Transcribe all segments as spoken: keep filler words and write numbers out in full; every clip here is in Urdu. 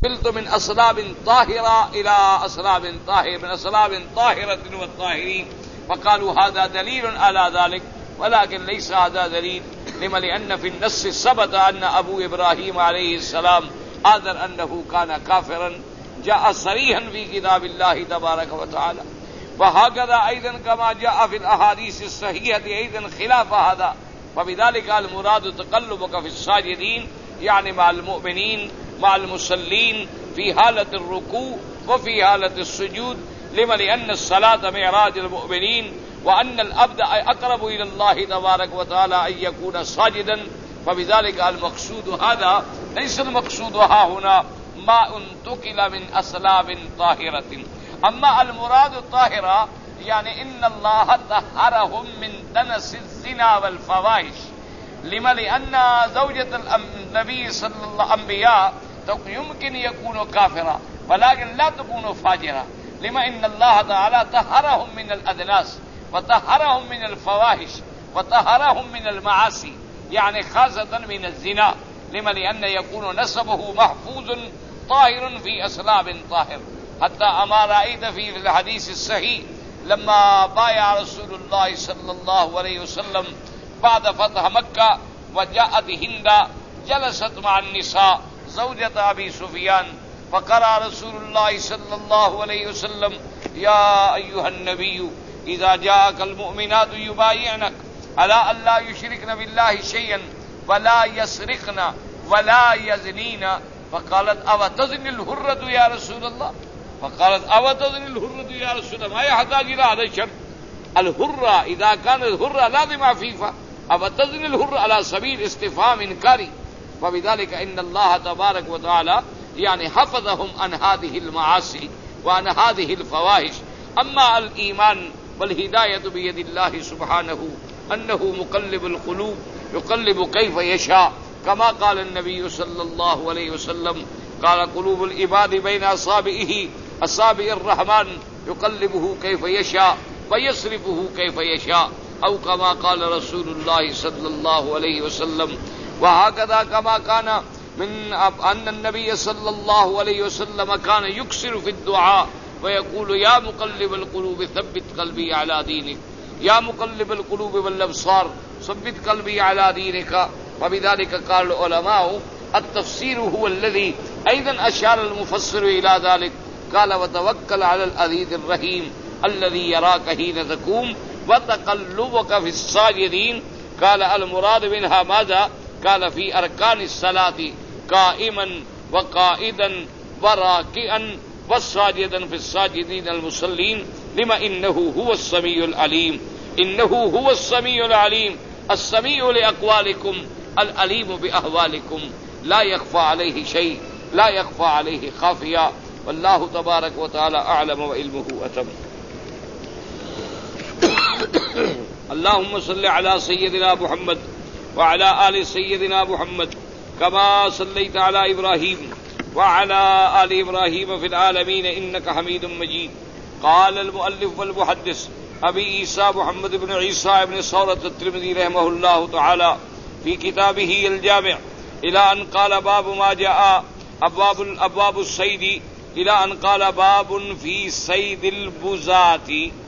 قلت من أصلاب طاهرة إلى أصلاب طاهرة من أصلاب طاهرة والطاهرين، فقالوا هذا دليل على ذلك، ولكن ليس هذا دليل. لما؟ لأن في النص ثبت أن أبو إبراهيم عليه السلام آذر أنه كان كافرا، جاء صريحا في كتاب الله تبارك وتعالى. وهكذا أيضا كما جاء في الأحاديث الصحيحة أيضا خلاف هذا. فبذلك المراد تقلبك في الساجدين، يعني مع المؤمنين مع المصلين في حالة الركوع وفي حالة السجود. لما؟ لأن الصلاة معراج المؤمنين، وأن العبد أقرب إلى الله تبارك وتعالى أن يكون ساجدا. فبذلك المقصود هذا، ليس المقصود ها هنا ماء انتقل من أصلاب طاهرة. أما المراد الطاهرة يعني إن الله طهرهم من دنس الزنا والفواحش. لما؟ لأن زوجة النبي صلى الله عليه الأنبياء يمكن يكون كافرا ولكن لا تكون فاجرا. لما؟ إن الله تعالى طهرهم من الأدناس وطهرهم من الفواحش وطهرهم من المعاصي، يعني خاصة من الزنا. لما؟ لأن يكون نسبه محفوظ طاهر في أصلاب طاهر. حتى أما رأيت في الحديث الصحيح لما بايع رسول الله صلى الله عليه وسلم بعد فتح مكة وجاءت هند جلست مع النساء زوجة أبي سفيان، فقرأ رسول الله صلى الله عليه وسلم: يا أيها النبي إذا جاءك المؤمنات يبايعنك على أن لا يشركن بالله شيئا ولا يسرقن ولا يزنين. فقالت: أو تزني الحرة يا رسول الله؟ فقالت: أو تزني الحرة يا رسول الله؟ ما يحتاج إلى هذا الشرط. الحرة إذا كانت الحرة لازم عفيفة، أو تزني الحرة على سبيل استفهام إنكاري. فبذلك إن الله تبارك وتعالى يعني حفظهم عن هذه المعاصي وعن هذه الفواحش. أما الإيمان والهداية بيد الله سبحانه، أنه مقلب القلوب يقلب كيف يشاء، كما قال النبي صلى الله عليه وسلم: قال قلوب العباد بين أصابعه أصابع الرحمن يقلبه كيف يشاء ويصرفه كيف يشاء، أو كما قال رسول الله صلى الله عليه وسلم. وهكذا كما كان من أن النبي صلى الله عليه وسلم كان يكثر في الدعاء ويقول: يا مقلب القلوب ثبت قلبي على دينك، يا مقلب القلوب والأبصار ثبت قلبي على دينك. وبذلك قال العلماء التفسير هو الذي أيضا أشار المفسر إلى ذلك، قال: وتوكل على العزيز الرحيم الذي يراك حين تقوم وتقلبك في الساجدين. قال: المراد منها ماذا؟ قال: في أركان الصلاة قائما وقائدا وراكعا والساجدا في الساجدين المصلين. لما؟ إنه هو السميع العليم، إنه هو السميع العليم، السميع لأقوالكم العليم بأحوالكم، لا يخفى عليه شيء، لا يخفى عليه خافيا. والله تبارك وتعالى أعلم وعلمه أتم. اللهم صل على سيدنا محمد وعلى آل سيدنا محمد كما صليت على إبراهيم وعلى آل إبراهيم في العالمين إنك حميد مجيد. قال المؤلف والمحدث أبي عيسى محمد بن عيسى بن ثورة الترمذي رحمه الله تعالى في كتابه الجامع إلى أن قال: باب ما جاء أبواب أبواب الصيد، إلى أن قال: باب في صيد البزات.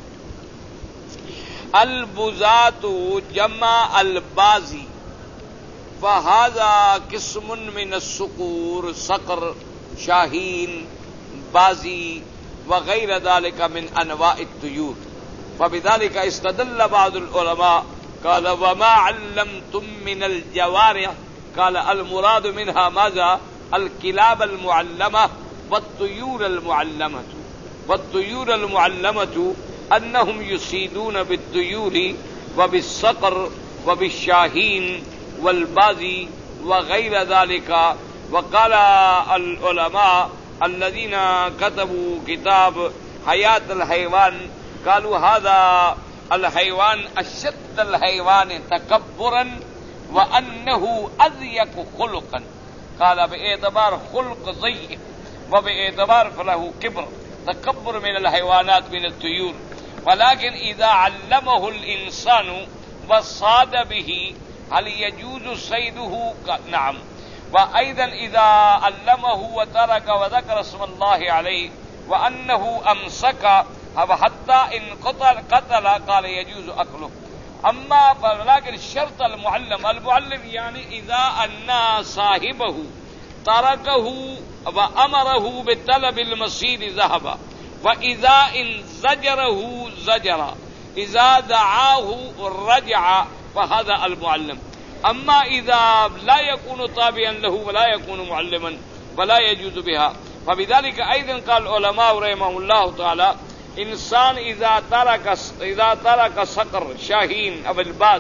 البزات جمع البازي، فهذا قسم من الصقور، صقر، شاهين، بازي وغير ذلك من أنواع الطيور. فبذلك استدل بعض العلماء قال: وما علمتم من الجوارح، قال: المراد منها ماذا؟ الكلاب المعلمة والطيور المعلمة. والطيور المعلمة أنهم يصيدون بالطيور وبالصقر وبالشاهين والبازي وغير ذلك. وقال العلماء الذين كتبوا كتاب حياة الحيوان قالوا: هذا الحيوان أشد الحيوان تكبرا وأنه أضيق خلقا. قال: باعتبار خلق ضيق وباعتبار فله كبر، تكبر من الحيوانات من الطيور. ولكن إذا علمه الإنسان وصاد به هل يجوز صيده؟ نعم. وأيضا إذا علمه وترك وذكر اسم الله عليه وأنه أمسك حتى إن قتل قتل قال يجوز أكله. أما ولكن شرط المعلم المعلم يعني إذا أن صاحبه تركه وأمره بطلب المزيد ذهب، وإذا إن زجره زجر، إذا دعاه رجع، فهذا المعلم. أما إذا لا يكون تابعا له ولا يكون معلما ولا يجوز بها. فبذلك أيضا قال العلماء رحمهم الله تعالى انسان اذا ترك اذا ترك صقر شاهين او الباس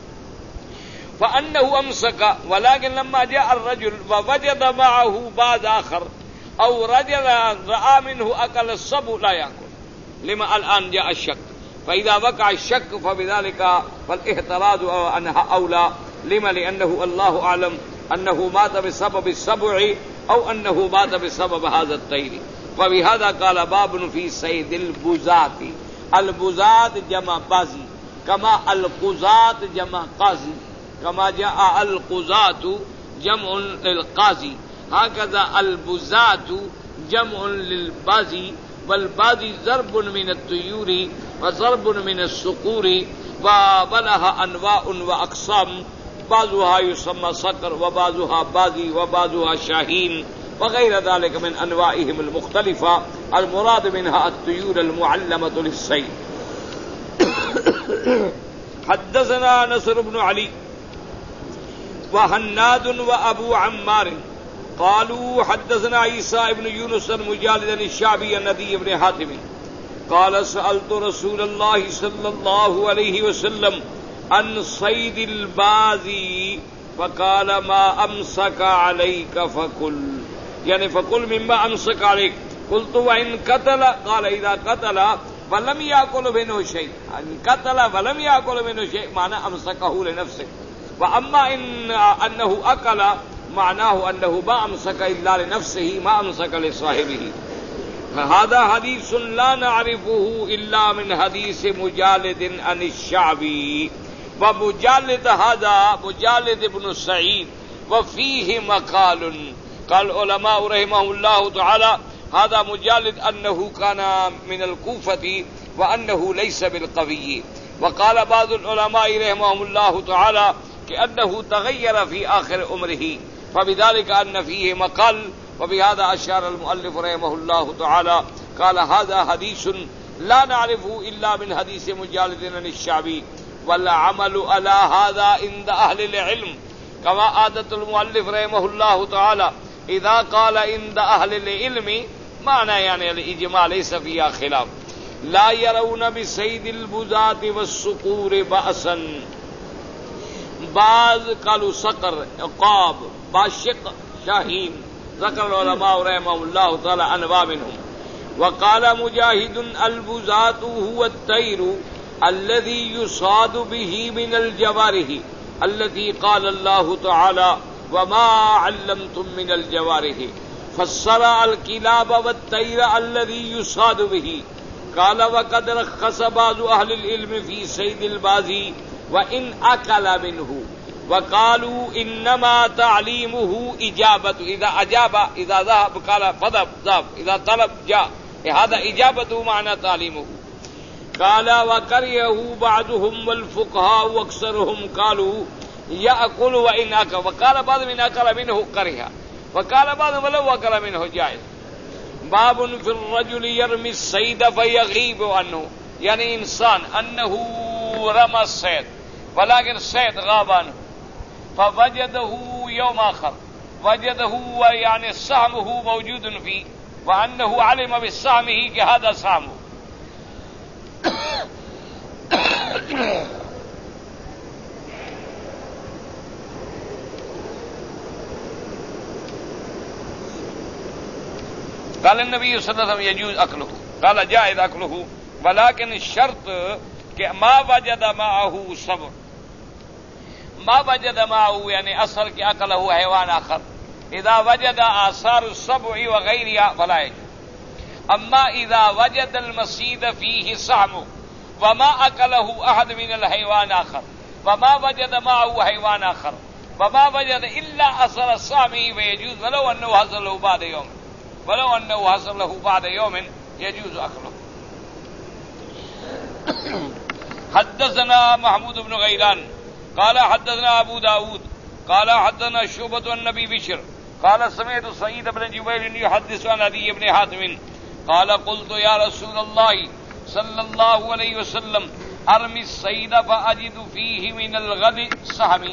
فانه امسك، ولكن لما جاء الرجل ووجد معه بعض اخر او رجل راى منه اكل السبع لا ياكل. لما الان جاء الشك، فاذا وقع الشك فبذلك فالاحتراز عنها اولى. لما؟ لانه الله اعلم انه مات بسبب السبع او انه مات بسبب هذا الطير. وبهذا قال باب في صيد البزات. البزات جمع بازی، كما القزات جمع قاضی، كما جاء القزات جمع للقاضي، هكذا البزات جمع للبازی. والبازی ضرب من الطيور وضرب من الصقور، ولها انواع واقسام، بعضها يسمى صقر وبعضها بازی وبعضها شاهين وغير ذلك من انواعهم المختلفه، المراد منها الطيور المعلمه للصيد. حدثنا نصر بن علي وهناد وابو عمار قالوا حدثنا عيسى بن يونس المجالد الشعبي النبي بن حاتم قال سألت رسول الله صلى الله عليه وسلم عن صيد البازي فقال ما امسك عليك فكل، يعني فكل مما امسك عليك. قلت وان قتل قال اذا قتل ولم يأكل منه شيء، ان قتل ولم يأكل منه شيء معنى امسكه لنفسه. واما ان انه اكل معناه انه ما امسك الا لنفسه ما امسك لصاحبه. فهذا حديث لا نعرفه الا من حديث مجالد عن الشعبي. ومجالد هذا مجالد بن سعيد وفيه مقال. قال العلماء رحمهم الله تعالى هذا مجالد انه كان من الكوفة وانه ليس بالقوي. وقال بعض العلماء رحمهم الله تعالى كأنه تغير في آخر عمره، فبذلك أن فيه مقال. وبهذا أشار المؤلف رحمه الله تعالى قال هذا حديث لا نعرفه إلا من حديث مجالد عن الشعبي. والعمل على هذا عند أهل العلم كما عادة المؤلف رحمه الله تعالى إذا قال عند أهل العلم معنى يعني الإجماع ليس فيها خلاف. لا يرون بصيد البزات والصقور بأسا. بعض قالوا صقر عقاب باشق شاهين، ذكر العلماء رحمهم الله تعالى أنواع منهم. وقال مجاهد البزات هو الطير الذي يصاد به من الجوارح التي قال الله تعالى وما علمتم من الجوارح. فسر الكلاب والطير الذي يصاد به. قال وقد رخص بعض أهل العلم في صيد البازي وإن أكل منه، وقالوا إنما تعليمه إجابة، إذا أجاب إذا ذهب قال فذهب ذهب، إذا طلب جاء، هذا إجابته معنى تعليمه. قال وكرهه بعضهم والفقهاء وأكثرهم قالوا يأكل وإن أكل، وقال بعض من أكل منه كره، وقال بعض ولو أكل منه جائز. باب في الرجل يرمي الصيد فيغيب عنه، يعني إنسان أنه رمى الصيد ولكن الصيد غاب عنه فوجده يوم آخر، وجده يعني سهمه موجود فيه وأنه علم بسهمه كهذا سهمه. قال النبي صلى الله عليه وسلم يجوز أكله، قال جائز أكله، ولكن الشرط کہ ما وجد معه صبر، ما وجد معه يعني اصل کہ اکلہ حیوان آخر، اذا وجد آثار السبع وغيرها فلا يجوز. اما اذا وجد المصيد فيه سهم وما اکلہ احد من الحيوان آخر وما وجد معه حيوان آخر وما وجد إلا أثر الصام فيجوز ولو أنه حصل له بعد يوم ولو أنه حصل له بعد يوم يجوز أكله. حدثنا محمود بن غيلان قال حدثنا أبو داود قال حدثنا شعبة عن أبي بشر قال سمعت سعيد بن جبير يحدث عن عدي بن حاتم قال قلت يا رسول الله صلى الله عليه وسلم ارمي الصيد فأجد فيه من الغد سهمي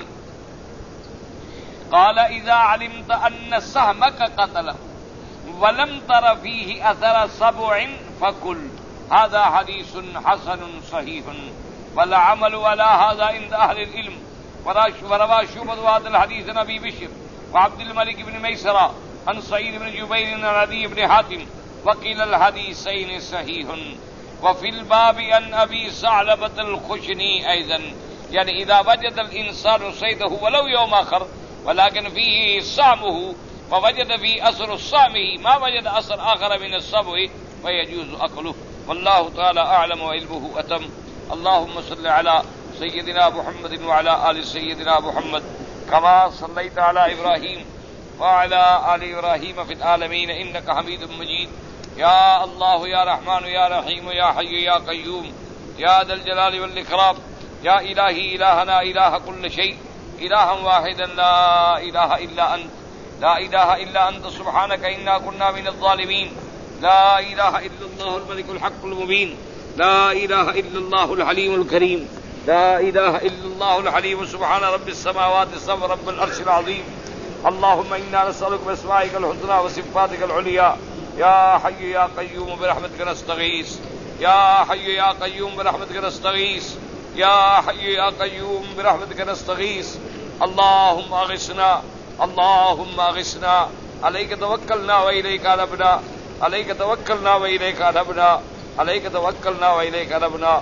قال إذا علمت أن سهمك قتله ولم تر فيه أثر سبع فكل. هذا حديث حسن صحيح والعمل على هذا عند أهل العلم. وروى شعبة هذا الحديث عن أبي بشر وعبد الملك بن ميسرة عن سعيد بن جبير عن عدي بن حاتم وقيل الحديثين صحيح. وفي الباب عن أبي ثعلبة الخشني أيضا، يعني إذا وجد الإنسان صيده ولو يوم آخر ولكن فيه صامه ووجد فيه أثر صامه ما وجد أثر آخر من السبع فيجوز أكله. والله تعالى أعلم وعلمه أتم. اللهم صل على سيدنا محمد وعلى آل سيدنا محمد كما صليت على إبراهيم وعلى آل إبراهيم في العالمين إنك حميد مجيد. يا الله يا رحمن يا رحيم يا حي يا قيوم يا ذا الجلال والإكرام يا إلهي إلهنا إله كل شيء إلها واحدا لا إله إلا أنت لا إله إلا أنت سبحانك إنا كنا من الظالمين. لا إله إلا الله الملك الحق المبين. لا إله إلا الله الحليم الكريم. لا إله إلا الله الحليم سبحان رب السماوات السبع رب العرش العظيم. اللهم إنا نسألك بأسمائك الحسنى وصفاتك العليا يا حي يا قيوم برحمتك نستغيث يا حي يا قيوم برحمتك نستغيث يا حي يا قيوم برحمتك نستغيث. اللهم أغثنا اللهم أغثنا عليك توكلنا وإليك أنبنا عليك توكلنا وإليك أنبنا عليك توكلنا وإليك أنبنا.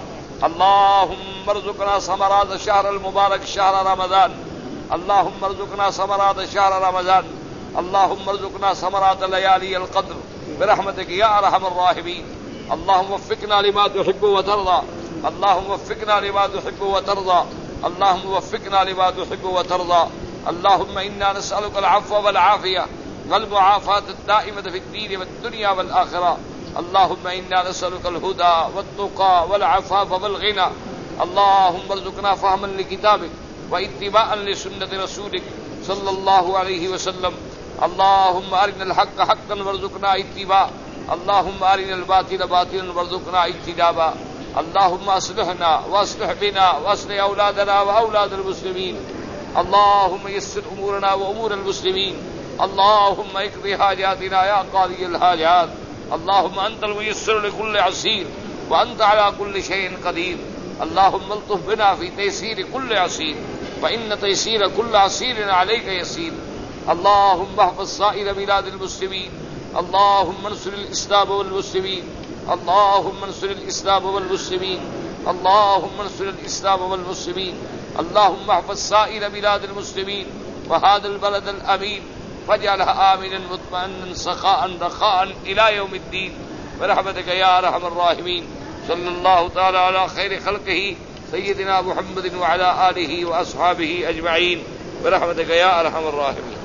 اللهم ارزقنا ثمرات الشهر المبارك شهر رمضان. اللهم ارزقنا ثمرات شهر رمضان. اللهم ارزقنا ثمرات ليالي القدر برحمتك يا أرحم الراحمين. اللهم وفقنا لما تحب وترضى. اللهم وفقنا لما تحب وترضى. اللهم وفقنا لما تحب وترضى. اللهم إنا نسألك العفو والعافية والمعافاة الدائمة في الدين والدنيا والآخرة. اللهم إنا نسألك الهدى والتقى والعفاف والغنى. اللهم ارزقنا فهما لكتابك واتباعا لسنة رسولك صلى الله عليه وسلم. اللهم أرنا الحق حقا وارزقنا اتباعه. اللهم أرنا الباطل باطلا وارزقنا اجتنابه. اللهم أصلحنا وأصلح بنا وأصلح أولادنا وأولاد المسلمين. اللهم يسر أمورنا وأمور المسلمين. اللهم اقض حاجاتنا يا قاضي الحاجات. اللهم أنت الميسر لكل عسير وأنت على كل شيء قدير. اللهم الطف بنا في تيسير كل عسير فإن تيسير كل عسير عليك يسير. اللهم احفظ سائر بلاد المسلمين. اللهم انصر الإسلام والمسلمين. اللهم انصر الإسلام والمسلمين. اللهم انصر الإسلام والمسلمين. اللهم احفظ سائر بلاد المسلمين وهذا البلد الأمين واجعلها آمنا مطمئنا سخاء رخاء إلى يوم الدين برحمتك يا أرحم الراحمين. صلى الله تعالى على خير خلقه سيدنا محمد وعلى آله وأصحابه أجمعين برحمتك يا أرحم الراحمين.